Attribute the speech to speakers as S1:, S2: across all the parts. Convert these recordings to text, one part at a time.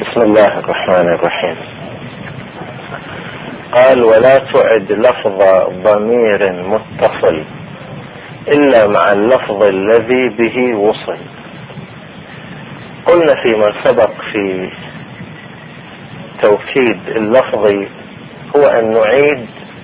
S1: بسم الله الرحمن الرحيم. قال: ولا تعد لفظ ضمير متصل إلا مع اللفظ الذي به وصل. قلنا فيما سبق في توكيد اللفظ هو أن نعيد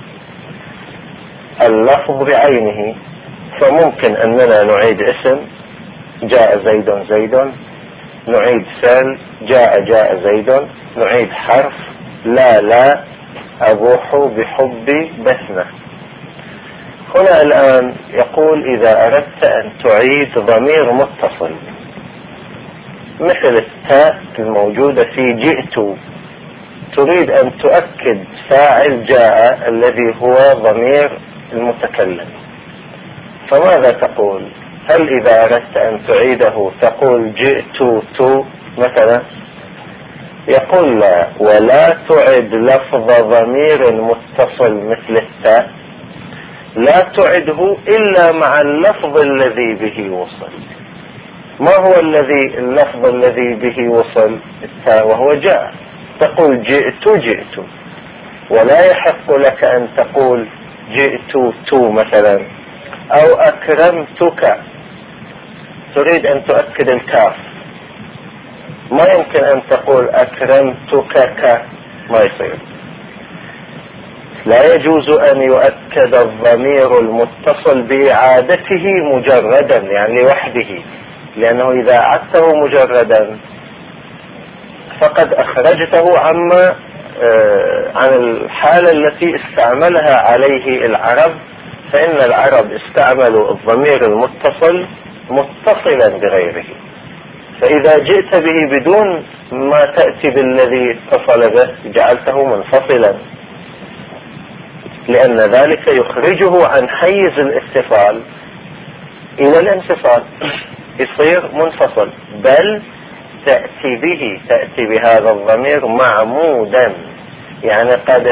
S1: اللفظ بعينه، فممكن أننا نعيد اسم جاء زيد زيد، نعيد فعل جاء زيد، نعيد حرف لا أبوح بحب بسمة. هنا الآن يقول: إذا أردت أن تعيد ضمير متصل مثل التاء الموجودة في جئت، تريد أن تؤكد فاعل جاء الذي هو ضمير المتكلم، فماذا تقول؟ هل إذا أردت أن تعيده تقول جئت تو مثلا؟ يقول: لا، ولا تعد لفظ ضمير متصل مثل التاء، لا تعده إلا مع اللفظ الذي به وصل. ما هو اللفظ الذي به وصل؟ التاء، وهو جاء. تقول جئت، ولا يحق لك أن تقول جئت تو مثلا، أو أكرمتك. تريد أن تؤكد الكاف، ما يمكن أن تقول أكرمتك ما يصير. لا يجوز أن يؤكد الضمير المتصل بإعادته مجردا، يعني لوحده، لأنه إذا أعدته مجردا فقد أخرجته عن الحالة التي استعملها عليه العرب، فإن العرب استعملوا الضمير المتصل متصلا بغيره، فإذا جئت به بدون ما تأتي بالذي اتصل به جعلته منفصلا، لأن ذلك يخرجه عن حيز الاتصال إلى الانفصال، يصير منفصل. بل تأتي بهذا الضمير معمودا، يعني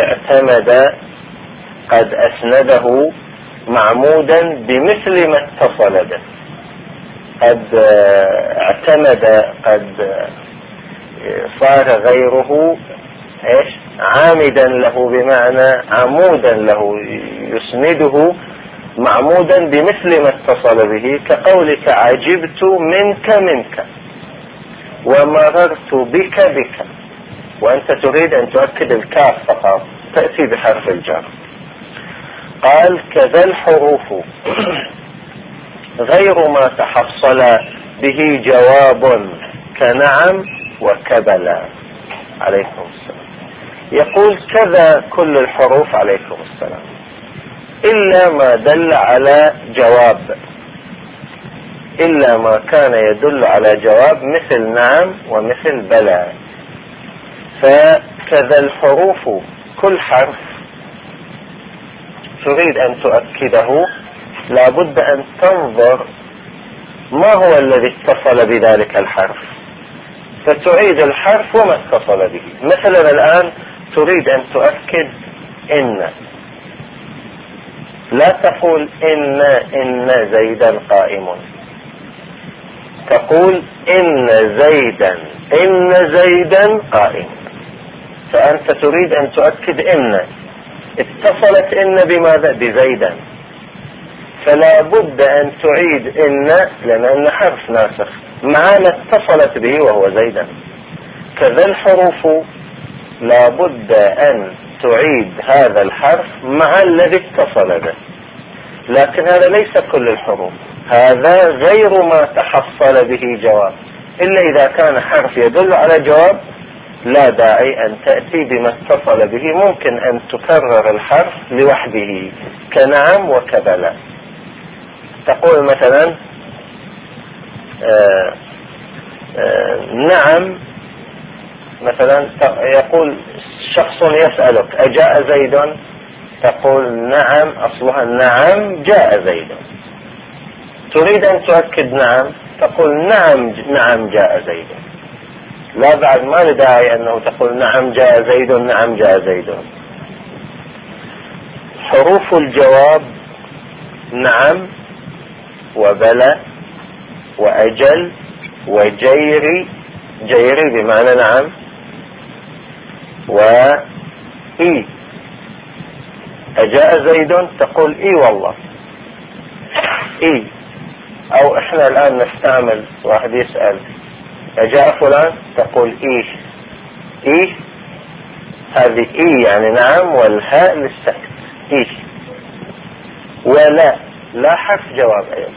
S1: قد أسنده معمودا بمثل ما اتصل به، قد اعتمد، قد صار غيره عامدا له، بمعنى عمودا له، يسنده معمودا بمثل ما اتصل به، كقولك عجبت منك ومررت بك. وأنت تريد أن تؤكد الكاف فقط، تأتي بحرف الجر. قال: كذا الحروف غير ما تحصل به جواب كنعم وكبلا. عليكم السلام. يقول: كذا كل الحروف عليكم السلام، إلا ما دل على جواب، إلا ما كان يدل على جواب مثل نعم ومثل بلى. فكذا الحروف، كل حرف تريد أن تؤكده لابد أن تنظر ما هو الذي اتصل بذلك الحرف، فتعيد الحرف وما اتصل به. مثلا الآن تريد أن تؤكد إن، لا تقول إن زيدا قائم، تقول إن زيدا قائم. فأنت تريد أن تؤكد إن، اتصلت إن بماذا؟ بزيدا، فلا بد أن تعيد إن، لأن حرف ناسخ مع ما اتصلت به وهو زيدا. كذا الحروف لا بد أن تعيد هذا الحرف مع الذي اتصل به، لكن هذا ليس كل الحروف، هذا غير ما تحصل به جواب. إلا إذا كان حرف يدل على جواب لا داعي أن تأتي بما اتصل به، ممكن أن تكرر الحرف لوحده كنعم وكبلا. تقول مثلا نعم، مثلا يقول شخص يسألك أجاء زيد؟ تقول نعم، أصلها نعم جاء زيد. تريد أن تؤكد نعم، تقول نعم جاء زيد. لا، بعد ما لداعي أنه تقول نعم جاء زيد. حروف الجواب نعم وبلى وأجل وجيري، جيري بمعنى نعم، وإي. أجاء زيد تقول إي والله إي. أو إحنا الآن نستعمل واحد يسأل أجاء فلان تقول إيه إيه. هذه إيه يعني نعم، والهاء للسكت إيه. ولا لا حرف جواب أيضا.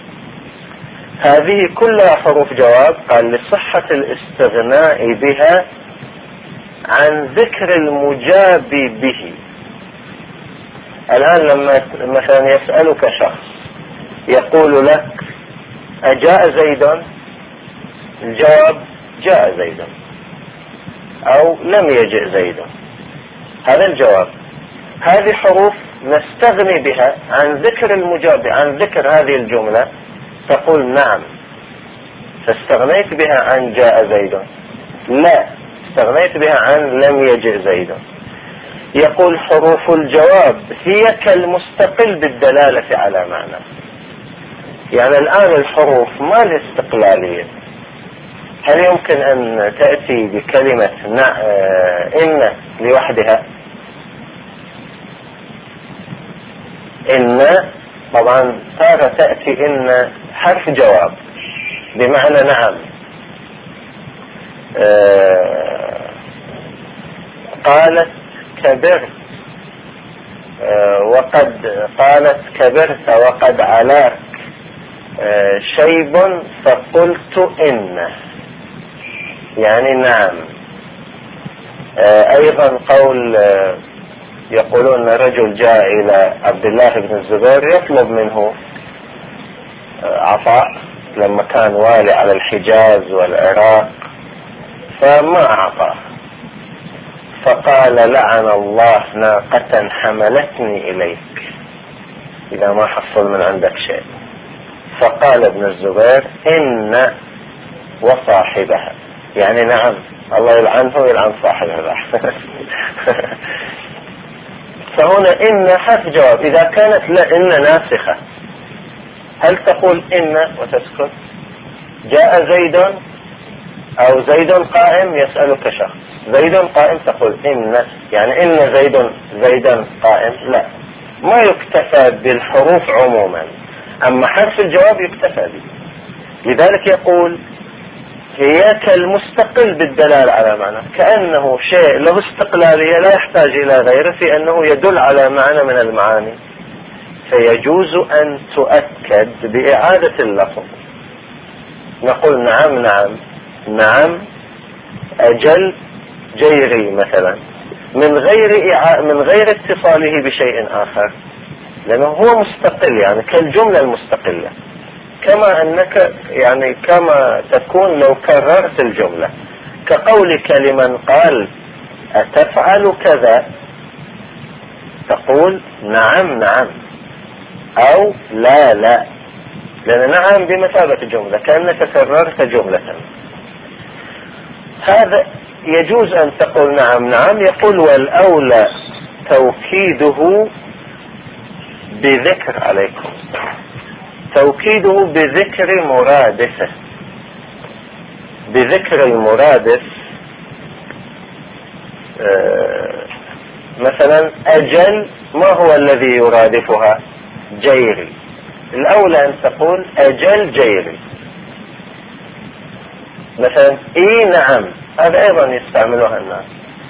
S1: هذه كلها حروف جواب. قال لصحة الاستغناء بها عن ذكر المجاب به. الآن لما مثلا يسألك شخص يقول لك أجاء زيد، الجواب جاء زيد أو لم يجئ زيد، هذا الجواب. هذه حروف نستغني بها عن ذكر المجاب، عن ذكر هذه الجملة. تقول نعم، فاستغنيت بها عن جاء زيد. لا، استغنيت بها عن لم يجئ زيد. يقول حروف الجواب هي كالمستقل بالدلالة على معنى. يعني الآن الحروف ما لها استقلالية. هل يمكن أن تأتي بكلمة إن لوحدها؟ إن طبعا تارة تأتي إن حرف جواب بمعنى نعم. قالت كبرت، وقد قالت كبرت وقد علاك شيب فقلت إن، يعني نعم. أيضا قول يقولون رجل جاء إلى عبد الله بن الزبير يطلب منه عطاء لما كان والي على الحجاز والعراق، فما أعطاه، فقال لعن الله ناقة حملتني إليك إذا ما حصل من عندك شيء. فقال ابن الزبير إن وصاحبها، يعني نعم، الله يلعنه ويلعن صاحبها. فهنا إن حرف جواب. إذا كانت إن ناسخة هل تقول إن وتسكت؟ جاء زيد أو زيد قائم، يسألك شخص زيد قائم تقول إن، يعني إن زيدا قائم. لا، ما يكتفى بالحروف عموما، أما حرف الجواب يكتفى به. لذلك يقول هي كالمستقل بالدلالة على معنى، كأنه شيء له استقلالية لا يحتاج إلى غيره في أنه يدل على معنى من المعاني، فيجوز أن تؤكد بإعادة اللفظ. نقول نعم نعم نعم أجل جيري مثلا، من غير اتصاله بشيء آخر، لأنه هو مستقل، يعني كالجملة المستقلة. كما أنك يعني كما تكون لو كررت الجملة، كقولك لمن قال أتفعل كذا تقول نعم نعم أو لا لا، لأن نعم بمثابة جملة كأنك كررت جملة. هذا يجوز أن تقول نعم نعم. يقول والأولى توكيده بذكر، عليكم توكيده بذكر مرادفه. بذكر المرادف، مثلا أجل ما هو الذي يرادفها؟ جيري. الأولى أن تقول أجل جيري. مثلا إي نعم، هذا أيضا يستعملها الناس.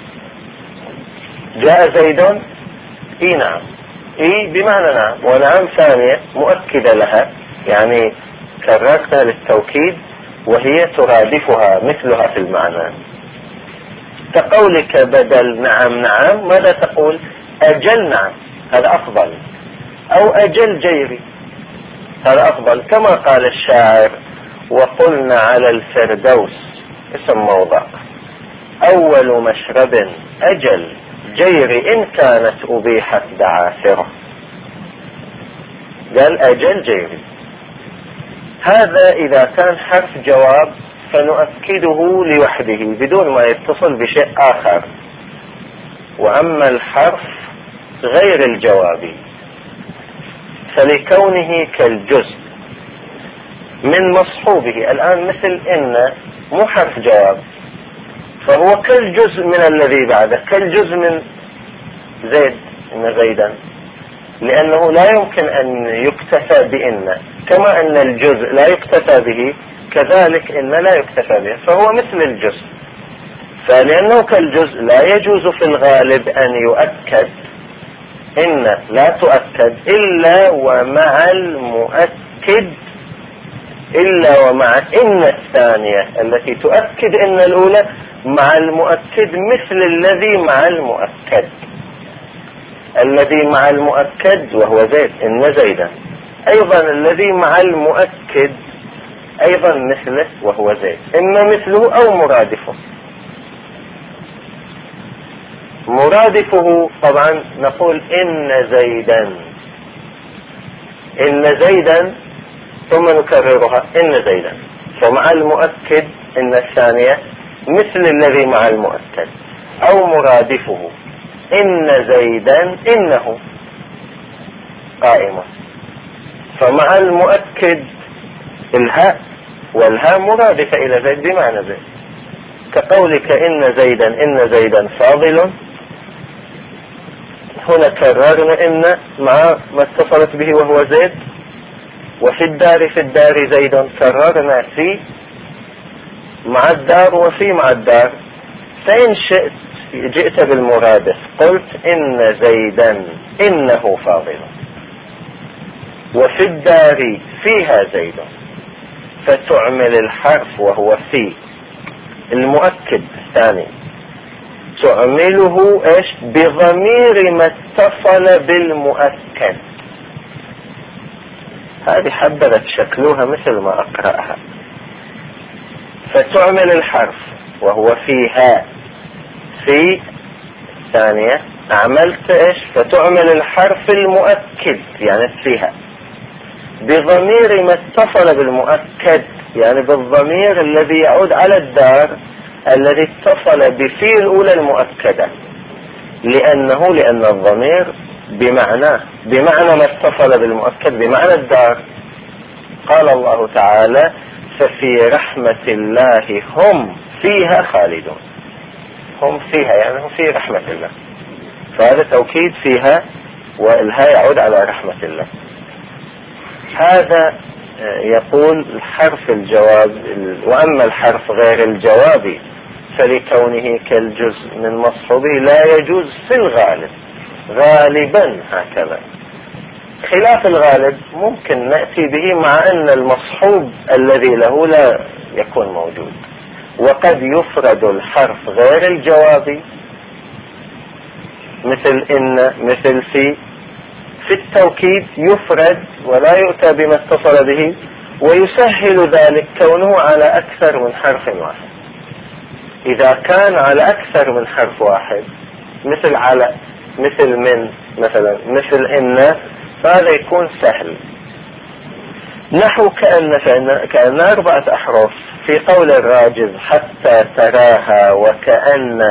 S1: جاء زيد إي نعم، إي بمعنى نعم، ونعم ثانية مؤكدة لها، يعني كررتها للتوكيد وهي ترادفها مثلها في المعنى. كقولك بدل نعم نعم ماذا تقول؟ أجل نعم، هذا أفضل، أو أجل جيري، هذا أفضل. كما قال الشاعر وقلنا على الفردوس اسم موضع أول مشرب أجل جيري إن كانت أبيحت دعاثره، قال أجل جيري. هذا إذا كان حرف جواب فنؤكده لوحده بدون ما يتصل بشيء آخر. وأما الحرف غير الجوابي فلكونه كالجزء من مصحوبه، الآن مثل إن مو حرف جواب، فهو كالجزء من الذي بعده، كالجزء من زيد، إن زيدا، لأنه لا يمكن أن يكتفى بإن، كما أن الجزء لا يكتفى به كذلك إن لا يكتفى به، فهو مثل الجزء. فلأنه كالجزء لا يجوز في الغالب أن يؤكد، إن لا تؤكد إلا ومع المؤكد، إلا ومع إن الثانية التي تؤكد إن الأولى مع المؤكد مثل الذي مع المؤكد. الذي مع المؤكد وهو زيد، إن زيدا، أيضا الذي مع المؤكد أيضا مثله وهو زيد، إما مثله أو مرادفه. مرادفه طبعا نقول إن زيدا، إن زيدا، ثم نكررها إن زيدا. فمع المؤكد إن الثانية مثل الذي مع المؤكد، أو مرادفه إن زيدا إنه قائمة. فمع المؤكد الهاء، والهاء مرادفة إلى زيد بمعنى زيد، كقولك إن زيدا فاضل. هنا كررنا إن مع ما اتصلت به وهو زيد. وفي الدار زيد، كررنا في مع الدار وفي مع الدار. فإن شئت جئت بالمرادف، قلت إن زيدا إنه فاضل، وفي الدار فيها زيد، فتعمل الحرف وهو في المؤكد الثاني، تعمله ايش؟ بضمير ما اتصل بالمؤكد. هذه حبذت شكلها مثل ما اقرأها. فتعمل الحرف وهو فيها، في ثانية عملت ايش؟ فتعمل الحرف المؤكد يعني فيها بضمير ما اتصل بالمؤكد، يعني بالضمير الذي يعود على الدار الذي اتصل بفي الأولى المؤكدة، لأن الضمير بمعنى ما اتصل بالمؤكد بمعنى الدار. قال الله تعالى ففي رحمة الله هم فيها خالدون. هم فيها يعني هم في رحمة الله، فهذا توكيد فيها، والهاء يعود على رحمة الله. هذا يقول الحرف الجواب. وأما الحرف غير الجوابي فلكونه كالجزء من مصحوبه لا يجوز في الغالب، غالبا هكذا. خلاف الغالب ممكن نأتي به مع أن المصحوب الذي له لا يكون موجود. وقد يفرد الحرف غير الجوابي مثل إن، مثل في التوكيد يفرد ولا يؤتى بما اتصل به، ويسهل ذلك كونه على أكثر من حرف واحد. إذا كان على أكثر من حرف واحد مثل على، مثل من مثلا، مثل إن، فهذا يكون سهل. نحو كأن 4 أحرف في قول الراجز حتى تراها وكأن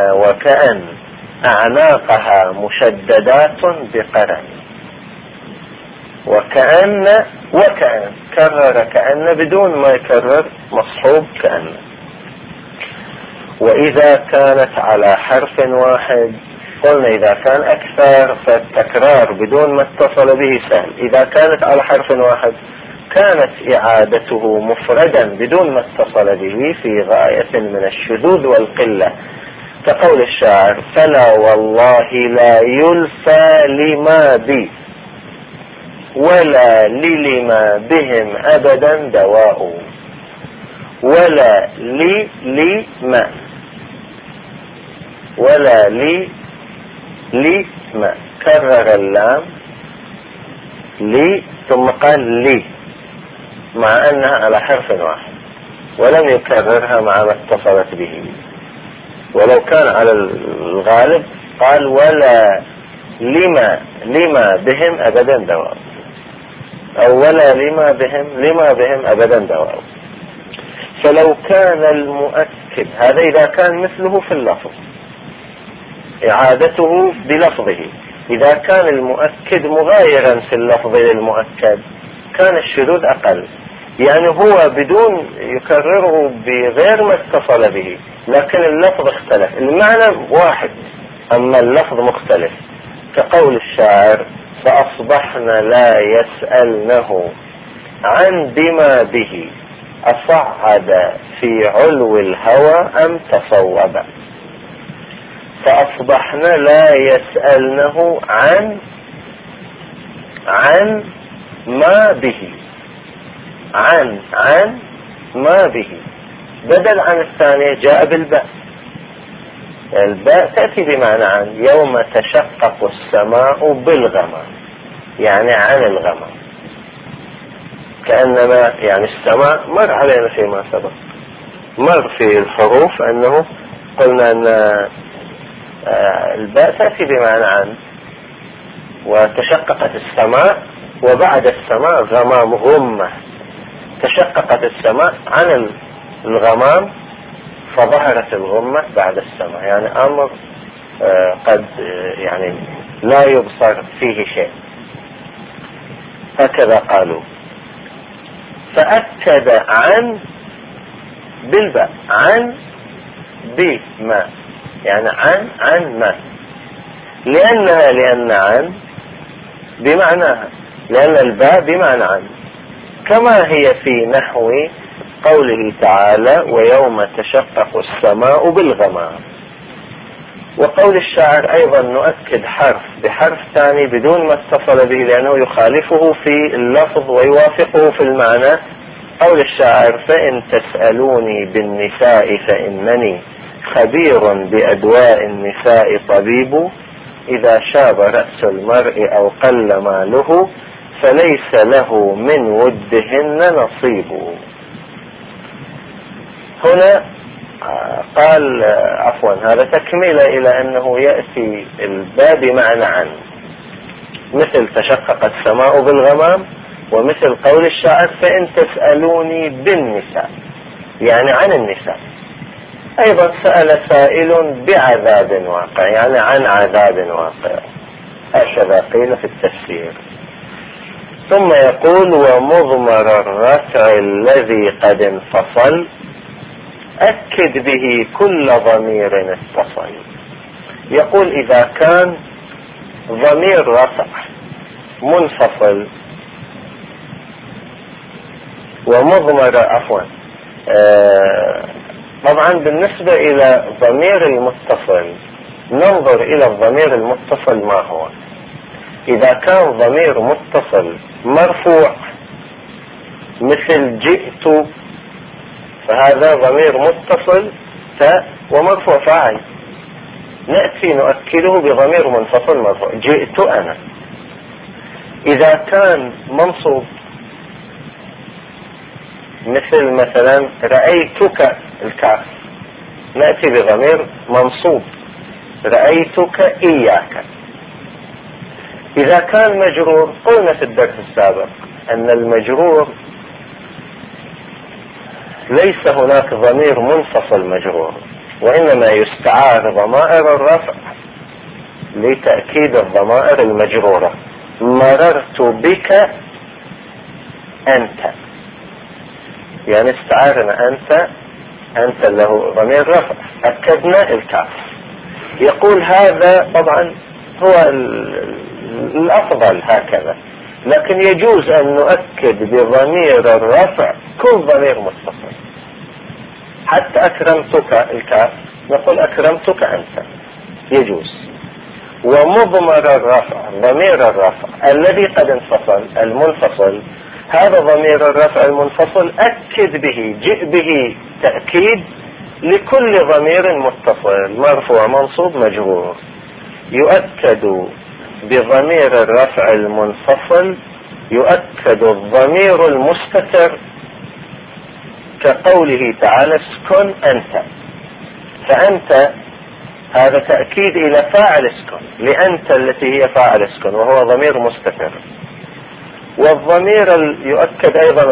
S1: أعناقها مشددات بقرن. وكأن كرر كأن بدون ما يكرر مصحوب كأن. وإذا كانت على حرف واحد قلنا إذا كان أكثر فالتكرار بدون ما اتصل به سهل. إذا كانت على حرف واحد كانت إعادته مفردا بدون ما اتصل به في غاية من الشذوذ والقلة، كقول الشاعر فلا والله لا يلفى لما بي ولا لما بهم أبدا دواء. ولا لما، ولا لما، كرر اللام لي ثم قال لي مع أنها على حرف واحد، ولم يكررها مع ما اتصلت به. ولو كان على الغالب قال ولا لما بهم أبدا دواء، أو ولا لما بهم أبدا دواء. فلو كان المؤكد، هذا إذا كان مثله في اللفظ إعادته بلفظه، إذا كان المؤكد مغايرا في اللفظ للمؤكد كان الشذوذ أقل. يعني هو بدون يكرره بغير ما اتصل به، لكن اللفظ اختلف، المعنى واحد أما اللفظ مختلف. كقول الشاعر: فأصبحن لا يسألنه عن بما به أصعد في علو الهوى أم تصوب. فأصبحن لا يسألنه عن ما به، عن ما به، بدل عن الثانية جاء بالباء. الباء تأتي بمعنى عن. يوم تشقق السماء بالغمام، يعني عن الغمام، كأنما يعني السماء مر علينا فيما سبق، مر في الحروف أنه قلنا أن الباء تأتي بمعنى عن. وتشققت السماء، وبعد السماء غمام غمة، تشققت السماء عن الغمام فظهرت الغمة بعد السماء، يعني أمر قد يعني لا يبصر فيه شيء، هكذا قالوا. فأكد عن بالباء، عن بما، يعني عن ما، لأن عن بمعناها، لأن الباء بمعنى عن، كما هي في نحو قوله تعالى: ويوم تشقق السماء بالغمام. وقول الشاعر أيضا نؤكد حرف بحرف ثاني بدون ما اتصل به، لأنه يخالفه في اللفظ ويوافقه في المعنى. قول الشاعر: فإن تسألوني بالنساء فإنني خبير بأدواء النساء طبيب، إذا شاب رأس المرء أو قل ماله فليس له من ودهن نصيب. هنا قال عفوا، هذا تكملة إلى أنه يأتي الباء بمعنى عن، مثل تشقق السماء بالغمام، ومثل قول الشاعر: فإن تسألوني بالنساء، يعني عن النساء. أيضا سأل سائل بعذاب واقع، يعني عن عذاب واقع، هكذا قيل في التفسير. ثم يقول: ومضمر الرفع الذي قد انفصل أكد به كل ضمير اتصل. يقول إذا كان ضمير رفع منفصل ومضمر طبعا بالنسبة إلى ضمير المتصل ننظر إلى الضمير المتصل ما هو. إذا كان ضمير متصل مرفوع مثل جئت، فهذا ضمير متصل تاء ومرفوع فاعل، نأتي نؤكده بضمير منفصل مرفوع: جئت أنا. إذا كان منصوب مثل مثلا رأيتك الكاف، نأتي بضمير منصوب: رأيتك إياك. إذا كان مجرور، قلنا في الدرس السابق أن المجرور ليس هناك ضمير منفصل مجرور، وإنما يستعار ضمائر الرفع لتأكيد الضمائر المجرورة. مررت بك أنت، يعني استعارنا أنت له ضمير رفع، أكدنا الكاف. يقول هذا طبعا هو الأفضل هكذا، لكن يجوز أن نؤكد بضمير الرفع كل ضمير متصل. حتى أكرمتك الكاف نقول أكرمتك أنت، يجوز. ومضمر الرفع ضمير الرفع الذي قد انفصل المنفصل، هذا ضمير الرفع المنفصل أكد به، جئ به تأكيد لكل ضمير متصل مرفوع منصوب مجرور. يؤكد بضمير الرفع المنفصل، يؤكد الضمير المستتر، كقوله تعالى: اسكن أنت. فأنت هذا تأكيد إلى فاعل اسكن، لأنت التي هي فاعل اسكن وهو ضمير مستتر. والضمير يؤكد أيضا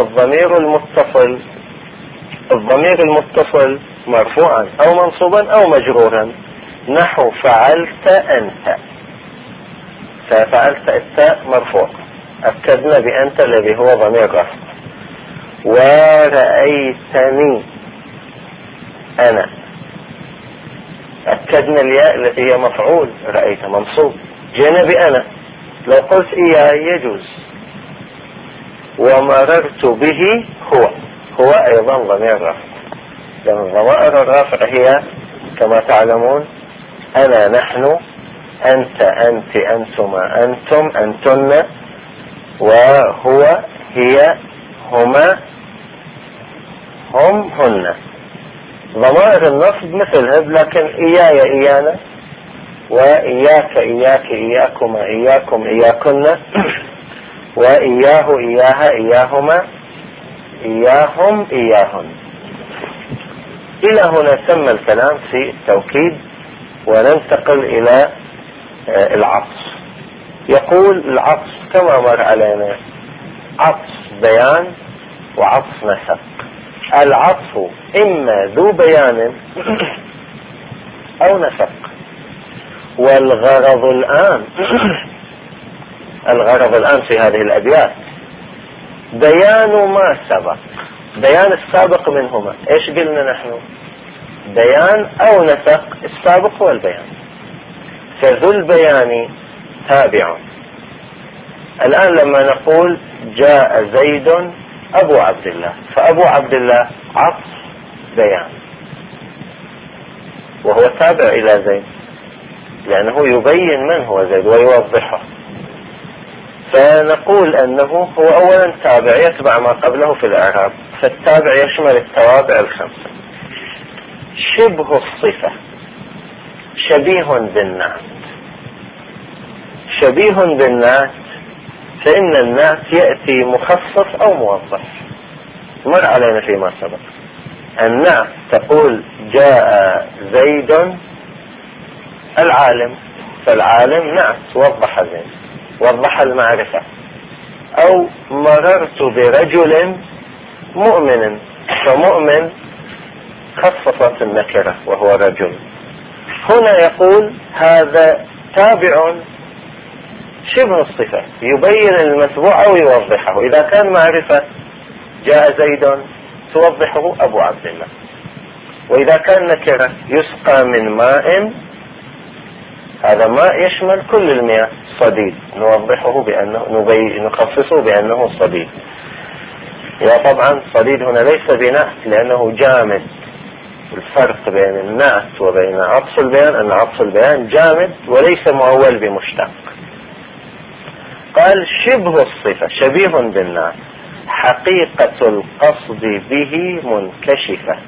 S1: الضمير المتصل مرفوعا أو منصوبا أو مجرورا، نحو فعلت أنت. ففعلت التاء مرفوع، أكدنا بأنت الذي هو ضمير رفع. ورأيتني أنا. أكدنا الياء التي هي مفعول، رأيت منصوب، جينا بأنا. لو قلت إياي يجوز. ومررت به هو أيضا ضمير رفع، لأن ضمائر الرفع هي كما تعلمون أنا، نحن، أنت، أنت، أنتما، أنتم، أنتن، وهو، هي، هما، هم، هن. ضمائر النصب مثلها، لكن إياي إيانا، وإياك إياك إياكما إياكم إياكن، وإياه إياها إياهما إياهم إياهن. إلى هنا تم الكلام في التوكيد، وننتقل إلى العطف. يقول العطف كما مر علينا عطف بيان وعطف نسق. العطف إما ذو بيان أو نسق، والغرض الآن في هذه الأبيات بيان ما سبق، بيان السابق منهما. إيش قلنا نحن؟ بيان أو نسق، السابق هو البيان، فذو البيان تابع. الآن لما نقول جاء زيد أبو عبد الله، فأبو عبد الله عطف بيان، وهو تابع إلى زيد لأنه يبين من هو زيد ويوضحه. فنقول أنه هو أولا تابع يتبع ما قبله في الإعراب، فالتابع يشمل التوابع الخمسة. شبه الصفة، شبيه بالنعت. شبيه بالنعت، فإن النعت يأتي مخصص أو موضح، مر علينا فيما سبق. النعت تقول جاء زيد العالم، فالعالم نعت وضح زيد، وضح المعرفة. أو مررت برجل مؤمن، فمؤمن خصصت النكرة وهو رجل. هنا يقول هذا تابع شبه الصفة، يبين المتبوع أو يوضحه. إذا كان معرفة جاء زيد توضحه أبو عبد الله، وإذا كان نكرة يسقى من ماء، هذا ماء يشمل كل المياه، صديد، نوضحه بأنه نخصصه بأنه صديد. وطبعا صديد هنا ليس بنعت لأنه جامد. الفرق بين النعت وبين عطف البيان أن عطف البيان جامد وليس مؤول بمشتق. قال شبه الصفة شبيه بالنعت، حقيقة القصد به منكشفة.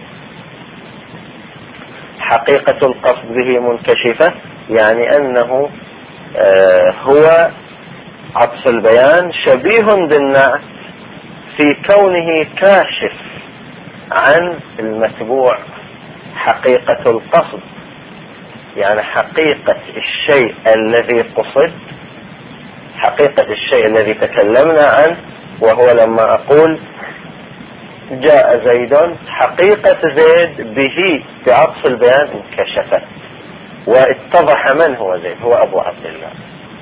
S1: حقيقة القصد به منكشفة يعني أنه هو عطف البيان شبيه بالنعت في كونه كاشف عن المتبوع حقيقة القصد، يعني حقيقة الشيء الذي قصد، حقيقة الشيء الذي تكلمنا عنه، وهو لما أقول جاء زيد، حقيقة زيد به بعطف البيان انكشفت واتضح من هو زيد، هو أبو عبد الله.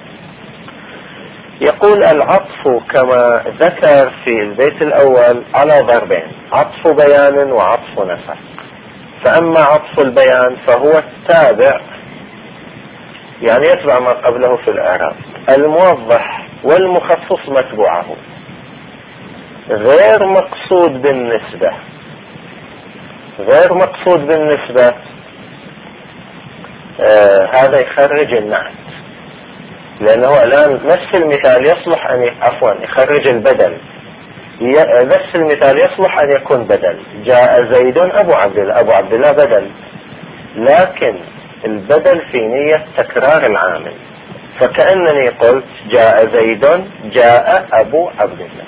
S1: يقول العطف كما ذكر في البيت الأول على ضربين، عطف بيان وعطف نسق. فأما عطف البيان فهو التابع، يعني يتبع ما قبله في الإعراب، الموضح والمخصص متبوعه، غير مقصود بالنسبة. غير مقصود بالنسبة هذا يخرج النعت، لأنه الآن نفس المثال يصلح أن يخرج البدل. نفس المثال يصلح أن يكون بدل، جاء زيد أبو عبد الله، أبو عبد الله بدل، لكن البدل في نية تكرار العامل، فكأنني قلت جاء زيد جاء أبو عبد الله.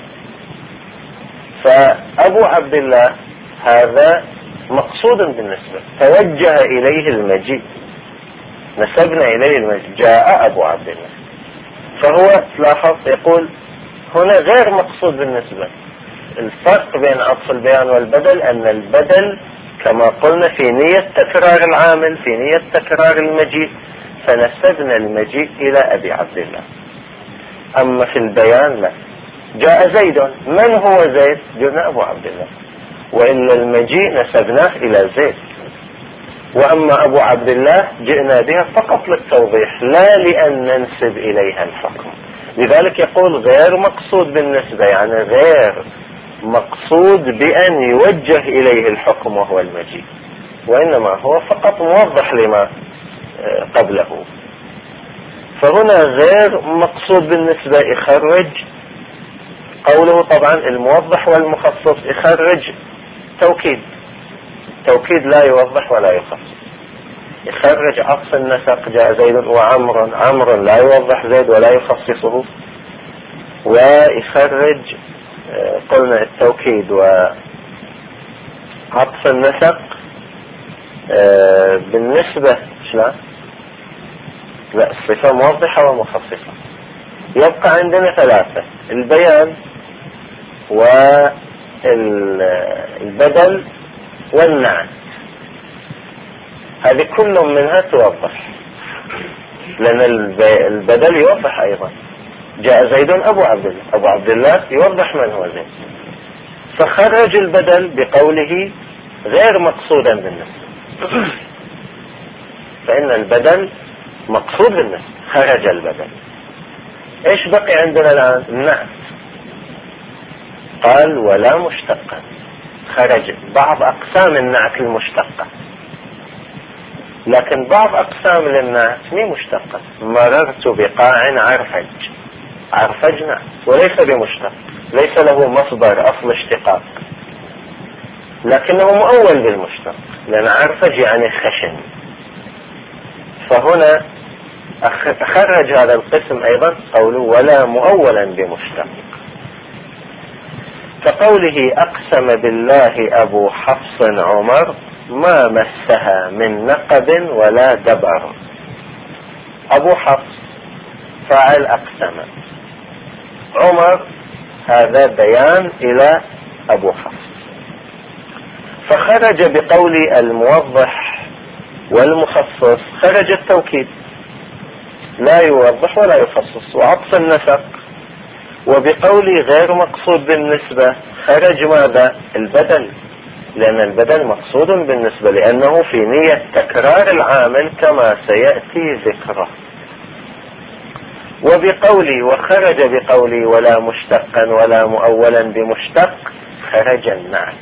S1: فأبو عبد الله هذا مقصود بالنسبة، توجه إليه المجيء، نسبنا إليه المجيء، جاء أبو عبد الله. فهو لاحظ يقول هنا غير مقصود بالنسبة. الفرق بين عطف البيان والبدل أن البدل كما قلنا في نية تكرار العامل، في نية تكرار المجيء، فنسبنا المجيء إلى أبي عبد الله. أما في البيان لا، جاء زيد، من هو زيد؟ قلنا أبو عبد الله، وإن المجيء نسبناه إلى زيد، وأما أبو عبد الله جئنا بها فقط للتوضيح لا لأن ننسب إليها الحكم. لذلك يقول غير مقصود بالنسبة، يعني غير مقصود بأن يوجه إليه الحكم وهو المجيء، وإنما هو فقط موضح لما قبله. فهنا غير مقصود بالنسبة يخرج قوله، طبعا الموضح والمخصص يخرج توكيد لا يوضح ولا يخصص، يخرج عطف النسق جاء زيد وعمر لا يوضح زيد ولا يخصصه، ويخرج قلنا التوكيد وعطف النسق بالنسبة لا الصفة موضحة ومخصصة. يبقى عندنا ثلاثة: البيان والبدل والنعت. هذه كل منها توضح، لأن البدل يوضح أيضا. جاء زيد أبو عبد الله يوضح من هو زيد، فخرج البدل بقوله غير مقصودا بالنسبة، فإن البدل مقصود بالنسبة، خرج البدل. ايش بقي عندنا الآن؟ النعت. قال ولا مشتقا، خرج بعض أقسام النعت المشتقة، لكن بعض أقسام النعت مي مشتقة. مررت بقاع عرفج نعت وليس بمشتق، ليس له مصدر أصل اشتقاق، لكنه مؤول بالمشتق، لأن عرفج يعني خشن. فهنا خرج هذا القسم أيضا قوله ولا مؤولا بمشتق، كقوله أقسم بالله أبو حفص عمر ما مسها من نقب ولا دبر. أبو حفص فاعل أقسم، عمر هذا بيان إلى أبو حفص، فخرج بقول الموضح والمخصص خرج التوكيد لا يوضح ولا يخصص، وعطف النسق. وبقول غير مقصود بالنسبة خرج ماذا؟ البدل، لأن البدل مقصود بالنسبة لأنه في نية تكرار العامل كما سيأتي ذكره. وبقولي وخرج بقولي ولا مشتقا ولا مؤولا بمشتق خرج النعت،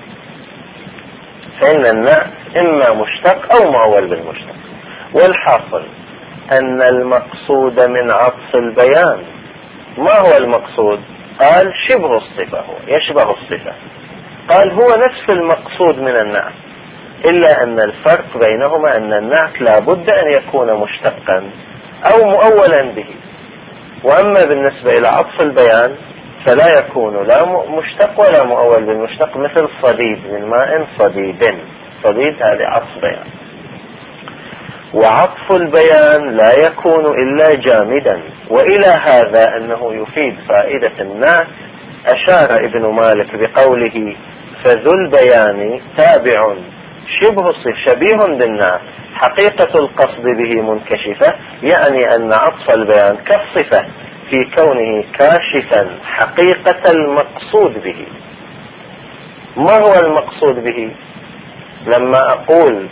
S1: فإن النعت إما مشتق أو مؤول بالمشتق. والحاصل أن المقصود من عطف البيان ما هو المقصود؟ قال شبه الصفة، هو يشبه الصفة. قال هو نفس المقصود من النعت، إلا أن الفرق بينهما أن النعت لا بد أن يكون مشتقا أو مؤولا به، وأما بالنسبة إلى عطف البيان فلا يكون لا مشتق ولا مؤول بالمشتق، مثل صديد من ماء صديد هذا عطف بيان. وعطف البيان لا يكون إلا جامدا، وإلى هذا أنه يفيد فائدة النعت أشار ابن مالك بقوله فذو البيان تابع شبيه بالنعت حقيقة القصد به منكشفة، يعني أن عطف البيان كالصفة في كونه كاشفا حقيقة المقصود به. ما هو المقصود به؟ لما أقول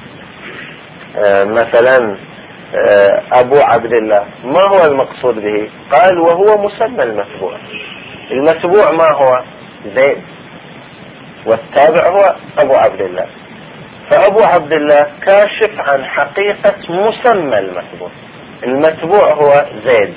S1: مثلا أبو عبد الله، ما هو المقصود به؟ قال وهو مسمى المتبوع. المتبوع ما هو؟ زيد، والتابع هو أبو عبد الله، فأبو عبد الله كاشف عن حقيقة مسمى المتبوع. المتبوع هو زيد.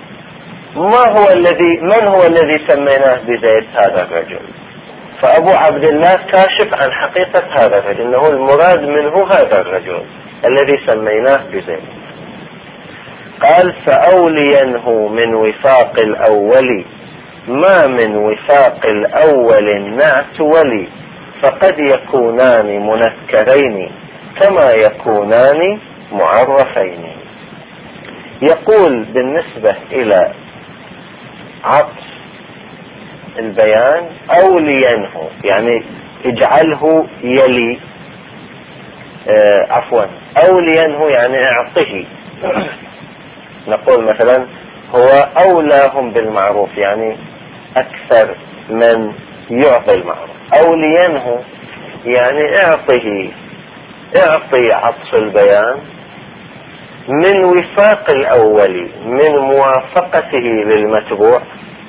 S1: من هو الذي سميناه بزيد؟ هذا الرجل. فأبو عبد الله كاشف عن حقيقة هذا الرجل، إنه المراد منه هذا الرجل الذي سميناه بزيد. قال فأولينه من وفاق الأول ما من وفاق الأول النعت ولي، فقد يكونان منكرين كما يكونان معرفين. يقول بالنسبة إلى عطف البيان أولينه، يعني اجعله يلي، أولينه يعني اعطه. نقول مثلا هو أولاهم بالمعروف، يعني أكثر من يعطي المعروف. أو لينهو يعني اعطي عطف البيان من وفاق الأول من موافقته للمتبوع.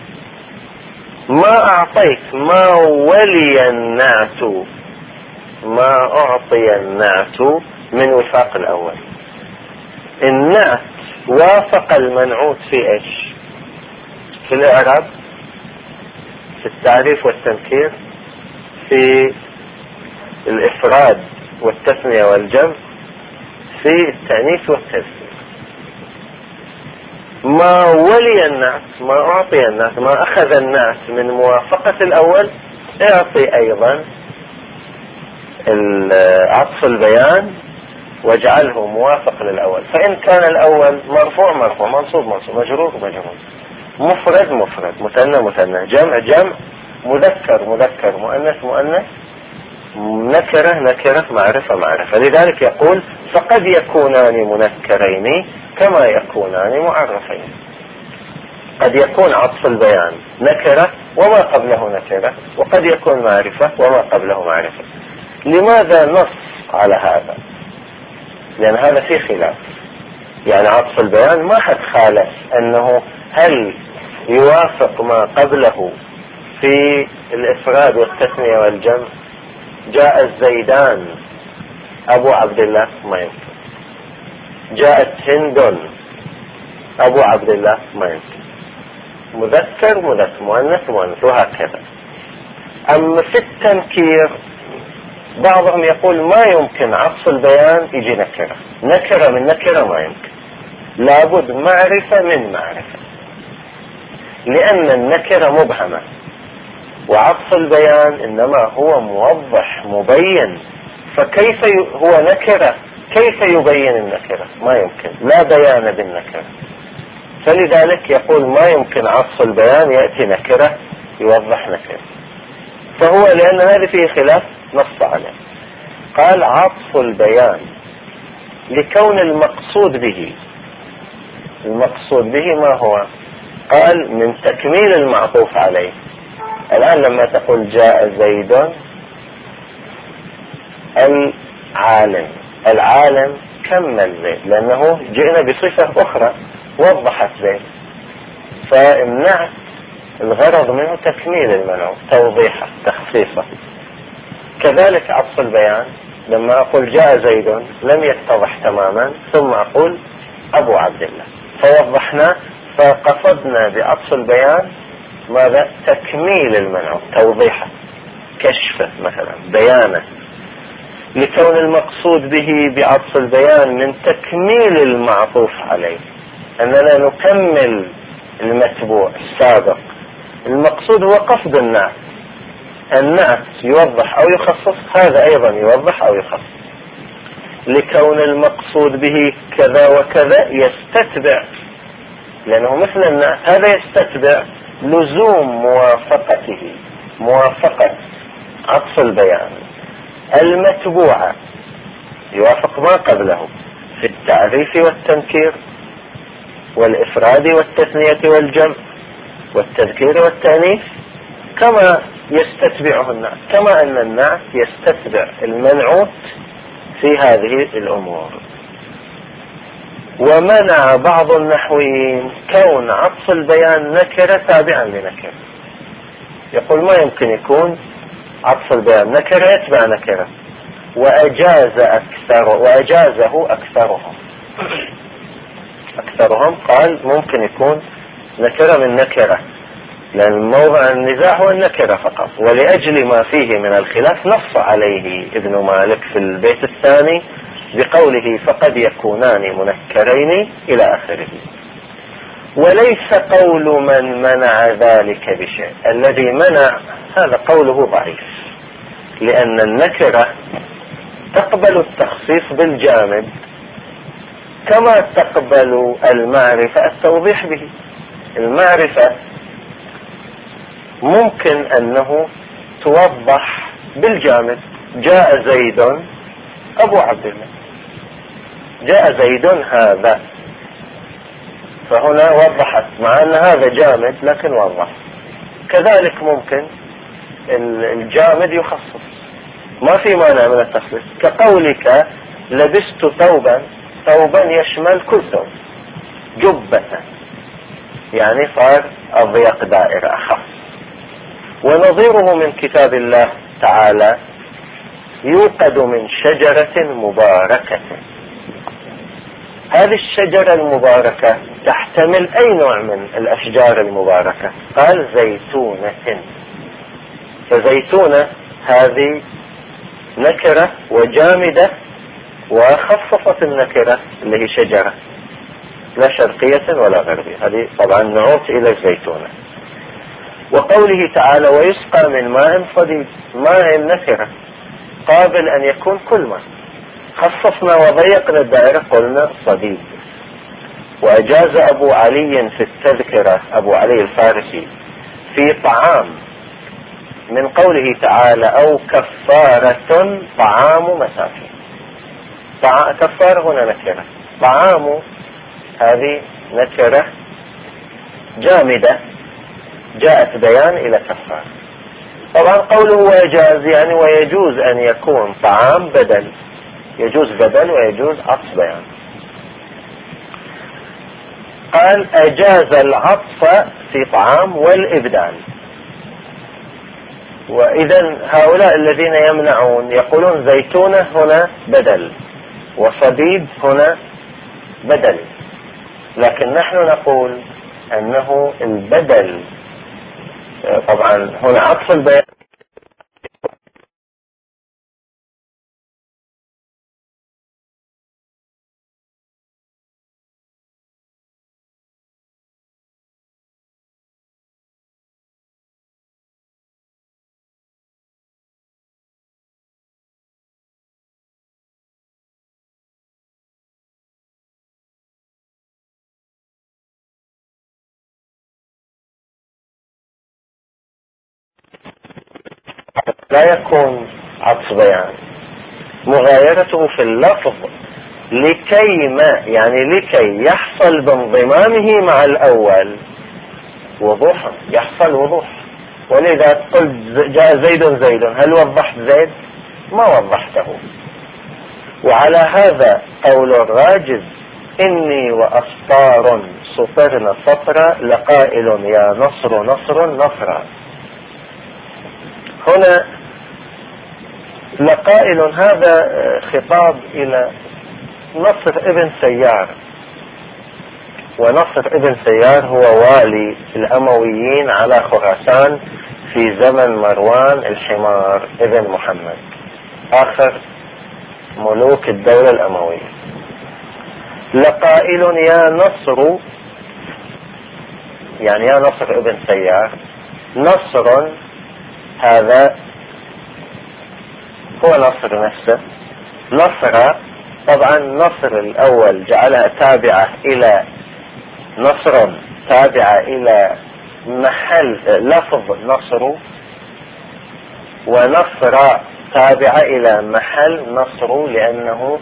S1: ما أعطيت ما ولي النعت، ما أعطي النعت من وفاق الأول. النعت وافق المنعوت في إيش؟ في الإعراب، في التعريف والتنكير، في الإفراد والتثنية والجمع، في التأنيث والتذكير. ما ولي النعت، ما أعطي النعت، ما أخذ النعت من موافقة الأول، اعطي أيضا عطف البيان واجعله موافق للأول. فإن كان الأول مرفوع مرفوع، منصوب منصوب، مجرور مجرور، مفرد مفرد، مثنى مثنى، جمع جمع، مذكر مذكر، مؤنث مؤنث، نكرة نكرة، معرفة معرفة. لذلك يقول فقد يكونان منكرين كما يكونان معرفين. قد يكون عطف البيان نكرة وما قبله نكرة، وقد يكون معرفة وما قبله معرفة. لماذا نص على هذا؟ لأن هذا فيه خلاف. يعني عطف البيان ما حد خالف أنه هل يوافق ما قبله في الإفراد والتثنية والجمع. جاء الزيدان أبو عبد الله، ما يمكن. جاءت هند أبو عبد الله، ما يمكن. مذكر مذكر، مؤنث مؤنث، وهكذا. أما في التنكير بعضهم يقول ما يمكن عطف البيان يجي نكرة، نكرة من نكرة ما يمكن، لابد معرفة من معرفة، لأن النكرة مبهمة، وعطف البيان إنما هو موضح مبين. فكيف هو نكرة، كيف يبين النكرة؟ ما يمكن، لا بيان بالنكرة. فلذلك يقول ما يمكن عطف البيان يأتي نكرة يوضح نكرة. فهو لأن هذا فيه خلاف نص عليه. قال عطف البيان لكون المقصود به، المقصود به ما هو؟ قال من تكميل المعطوف عليه. الآن لما تقول جاء زيد العالم، العالم كمل زيد، لأنه جئنا بصفة أخرى وضحت زيد. فالنعت الغرض منه تكميل المنعوت، توضيحه، تخصيصه. كذلك عطف البيان لما أقول جاء زيد لم يتضح تماما، ثم أقول أبو عبد الله، فوضحنا، فقصدنا بعطف البيان ماذا؟ تكميل المنعوت، توضيحه، كشفه، مثلا بيانه. لكون المقصود به بعطف البيان من تكميل المعطوف عليه، أننا نكمل المتبوع السابق. المقصود هو قصد النعت، النعت يوضح أو يخصص، هذا أيضا يوضح أو يخصص. لكون المقصود به كذا وكذا يستتبع، لأنه مثل النعت، هذا يستتبع لزوم موافقته، موافقة عطف البيان المتبوعة، يوافق ما قبله في التعريف والتنكير والإفراد والتثنية والجمع والتذكير والتأنيث، كما يستتبعه النعت، كما أن النعت يستتبع المنعوت في هذه الأمور. ومنع بعض النحويين كون عطف البيان نكرة تابعا لنكرة. يقول ما يمكن يكون عطف البيان نكرة يتبع نكرة، وأجازه أكثرهم قال ممكن يكون نكرة من نكرة، لأن موضع النزاع هو النكرة فقط. ولأجل ما فيه من الخلاف نص عليه ابن مالك في البيت الثاني بقوله فقد يكونان منكرين إلى آخره. وليس قول من منع ذلك بشيء، الذي منع هذا قوله ضعيف، لأن النكرة تقبل التخصيص بالجامد كما تقبل المعرفة التوضيح به. المعرفة ممكن أنه توضح بالجامد، جاء زيد أبو عبد الله، جاء زيد هذا، فهنا وضحت، مع أن هذا جامد لكن وضح. كذلك ممكن الجامد يخصص، ما في مانع من التخصيص، كقولك لبست ثوبا، ثوبا يشمل كل ثوب، جبة يعني صار أضيق دائرة أخف. ونظيره من كتاب الله تعالى يوقد من شجرة مباركة. هذه الشجرة المباركة تحتمل أي نوع من الأشجار المباركة، قال زيتونة. فزيتونة هذه نكرة وجامدة، وخصصت النكرة اللي هي شجرة لا شرقية ولا غربية، هذه طبعا نعود إلى الزيتونة. وقوله تعالى ويسقى من ماء صديد، ماء النكرة قابل أن يكون كل ماء، خصصنا وضيقنا الدائرة قلنا صديد. وأجاز أبو علي في التذكرة، أبو علي الفارسي، في طعام من قوله تعالى أو كفارة طعام مساكين. كفارة هنا نكرة، طعام هذه نكرة جامدة جاءت بيان إلى كفارة. طبعا قوله ويجاز يعني ويجوز أن يكون طعام بدل، يجوز بدل ويجوز عطف بيان. قال أجاز العطف في طعام والإبدال. وإذا هؤلاء الذين يمنعون يقولون زيتونة هنا بدل وصديد هنا بدل، لكن نحن نقول أنه البدل طبعا هنا عطف البيان لا يكون عطف بيان، مغايرته في اللفظ لكي ما يعني لكي يحصل بانضمامه مع الأول وضوحا، يحصل وضوح. ولذا قلت جاء زيد زيد، هل وضحت زيد؟ ما وضحته. وعلى هذا قول الراجز إني وأسطار سطرن سطرا لقائل يا نصر نصر نصرا. هنا لقائل هذا خطاب إلى نصر ابن سيار، ونصر ابن سيار هو والي الأمويين على خراسان في زمن مروان الحمار ابن محمد، آخر ملوك الدولة الأموية. لقائل يا نصر يعني يا نصر ابن سيار، نصر هذا هو نصر نفسه. نصر طبعا نصر الأول جعلها تابعة إلى نصر، تابعة إلى محل لفظ نصر، ونصر تابعة إلى محل نصر لأنه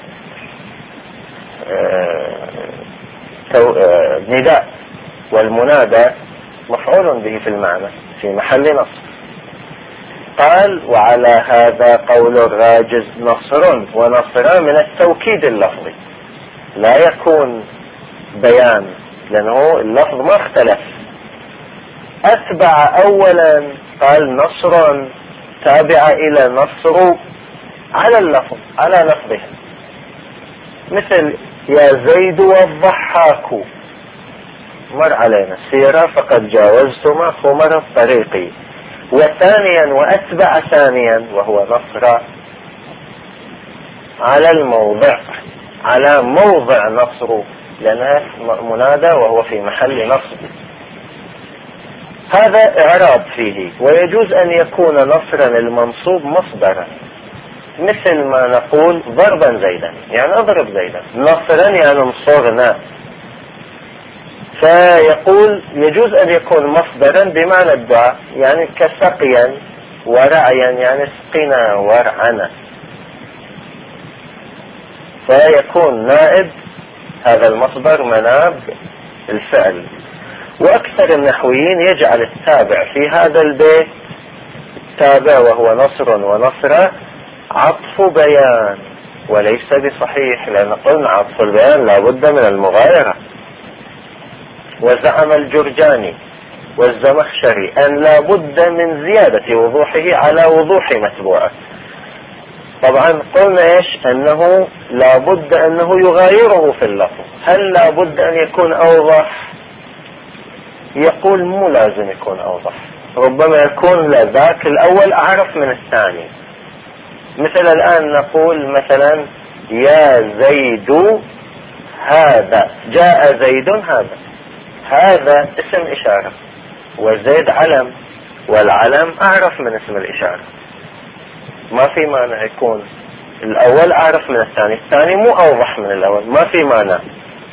S1: نداء، والمنادى مفعول به في المعنى في محل نصر. قال وعلى هذا قول الراجز نصر ونصر من التوكيد اللفظي، لا يكون بيان لأنه اللفظ ما اختلف. أتبع أولا قال نصر تابع إلى نصر على اللفظ على لفظه، مثل يا زيد والضحاك مر علينا السيرة فقد جاوزت ما خمر طريقي. وثانيا وأتبع ثانيا وهو نصر على الموضع، على موضع نصر لأنها منادى وهو في محل نصب. هذا إعراب فيه. ويجوز أن يكون نصرا المنصوب مصدرا، مثل ما نقول ضربا زيدا يعني اضرب زيدا، نصرا يعني انصرنا. فيقول يجوز أن يكون مصدرا بمعنى الدعاء، يعني كسقيا ورعيا يعني اسقنا ورعنا، فيكون نائب هذا المصدر مناب الفعل. وأكثر النحويين يجعل التابع في هذا البيت التابع وهو نصر ونصر عطف بيان، وليس بصحيح، لأن قلنا عطف البيان لا بد من المغايرة. وزعم الجرجاني والزمخشري أن لا بد من زيادة وضوحه على وضوح متبوعه. طبعا قلنا ايش؟ انه لا بد انه يغايره في اللفظ. هل لا بد ان يكون اوضح؟ يقول مو لازم يكون اوضح، ربما يكون ذاك الاول اعرف من الثاني. مثل الان نقول مثلا يا زيد هذا، جاء زيد هذا اسم اشارة، وزيد علم، والعلم اعرف من اسم الاشارة. ما في مانع يكون الاول اعرف من الثاني، الثاني مو اوضح من الاول، ما في مانع.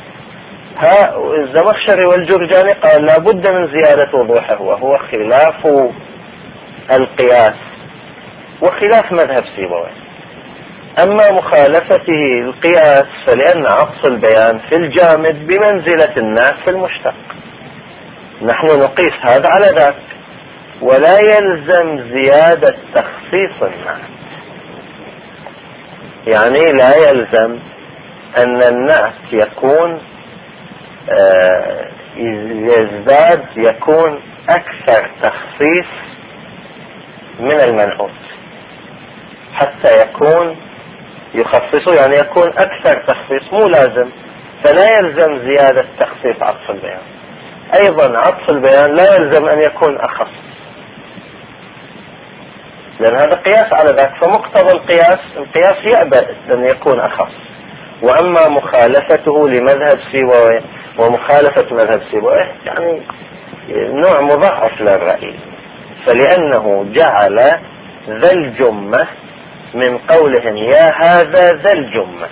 S1: الزمخشري والجرجاني قال لا بد من زيادة وضوحه، وهو خلاف القياس وخلاف مذهب سيبويه. اما مخالفته القياس فلان عطف البيان في الجامد بمنزلة الناس في المشتق، نحن نقيس هذا على ذاك، ولا يلزم زيادة تخصيص النعت. يعني لا يلزم ان النعت يكون يزداد، يكون اكثر تخصيص من المنعوت حتى يكون يخصصه، يعني يكون اكثر تخصيص، مو لازم. فلا يلزم زيادة تخصيص عطف البيان. ايضا عطف البيان لا يلزم ان يكون اخص، لأن هذا قياس على ذاك، فمقتضى القياس يأبى أن يكون أخص. وأما مخالفته لمذهب سيبويه ومخالفة مذهب سيبويه يعني نوع مضاعف للرأي، فلأنه جعل ذا الجمة من قولهم يا هذا ذا الجمة،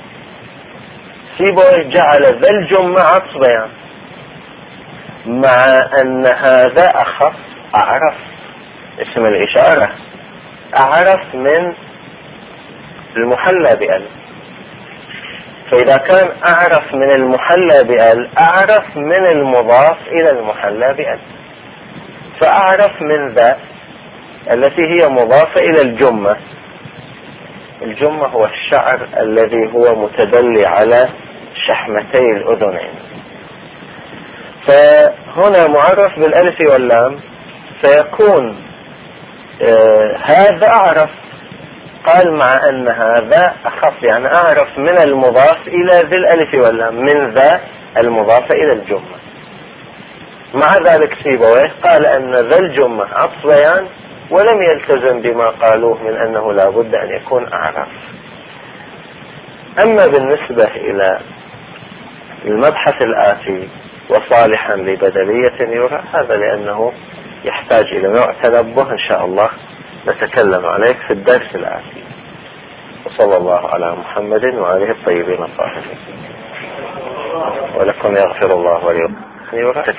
S1: سيبويه جعل ذا الجمة عطف بيان، مع أن هذا أخص، أعرف اسم الإشارة، أعرف من المحلى بأل. فإذا كان أعرف من المحلى بأل أعرف من المضاف إلى المحلى بأل، فأعرف من ذا التي هي مضافة إلى الجمة. الجمة هو الشعر الذي هو متدلي على شحمتي الأذنين، فهنا معرف بالألف واللام، فيكون هذا أعرف، قال مع أن هذا أخف، يعني أعرف من المضاف إلى ذي الألف واللام من ذا المضاف إلى الجمة. مع ذلك سيبويه قال أن ذا الجمة عطف بيان، ولم يلتزم بما قالوه من أنه لا بد أن يكون أعرف. أما بالنسبة إلى المبحث الآتي وصالحا لبدلية يرى، هذا لأنه يحتاج إلى نوع تنبه إن شاء الله نتكلم عليه في الدرس الآتي. وصلى الله على محمد وآله الطيبين الطاهرين، ولكم يغفر الله وليكم.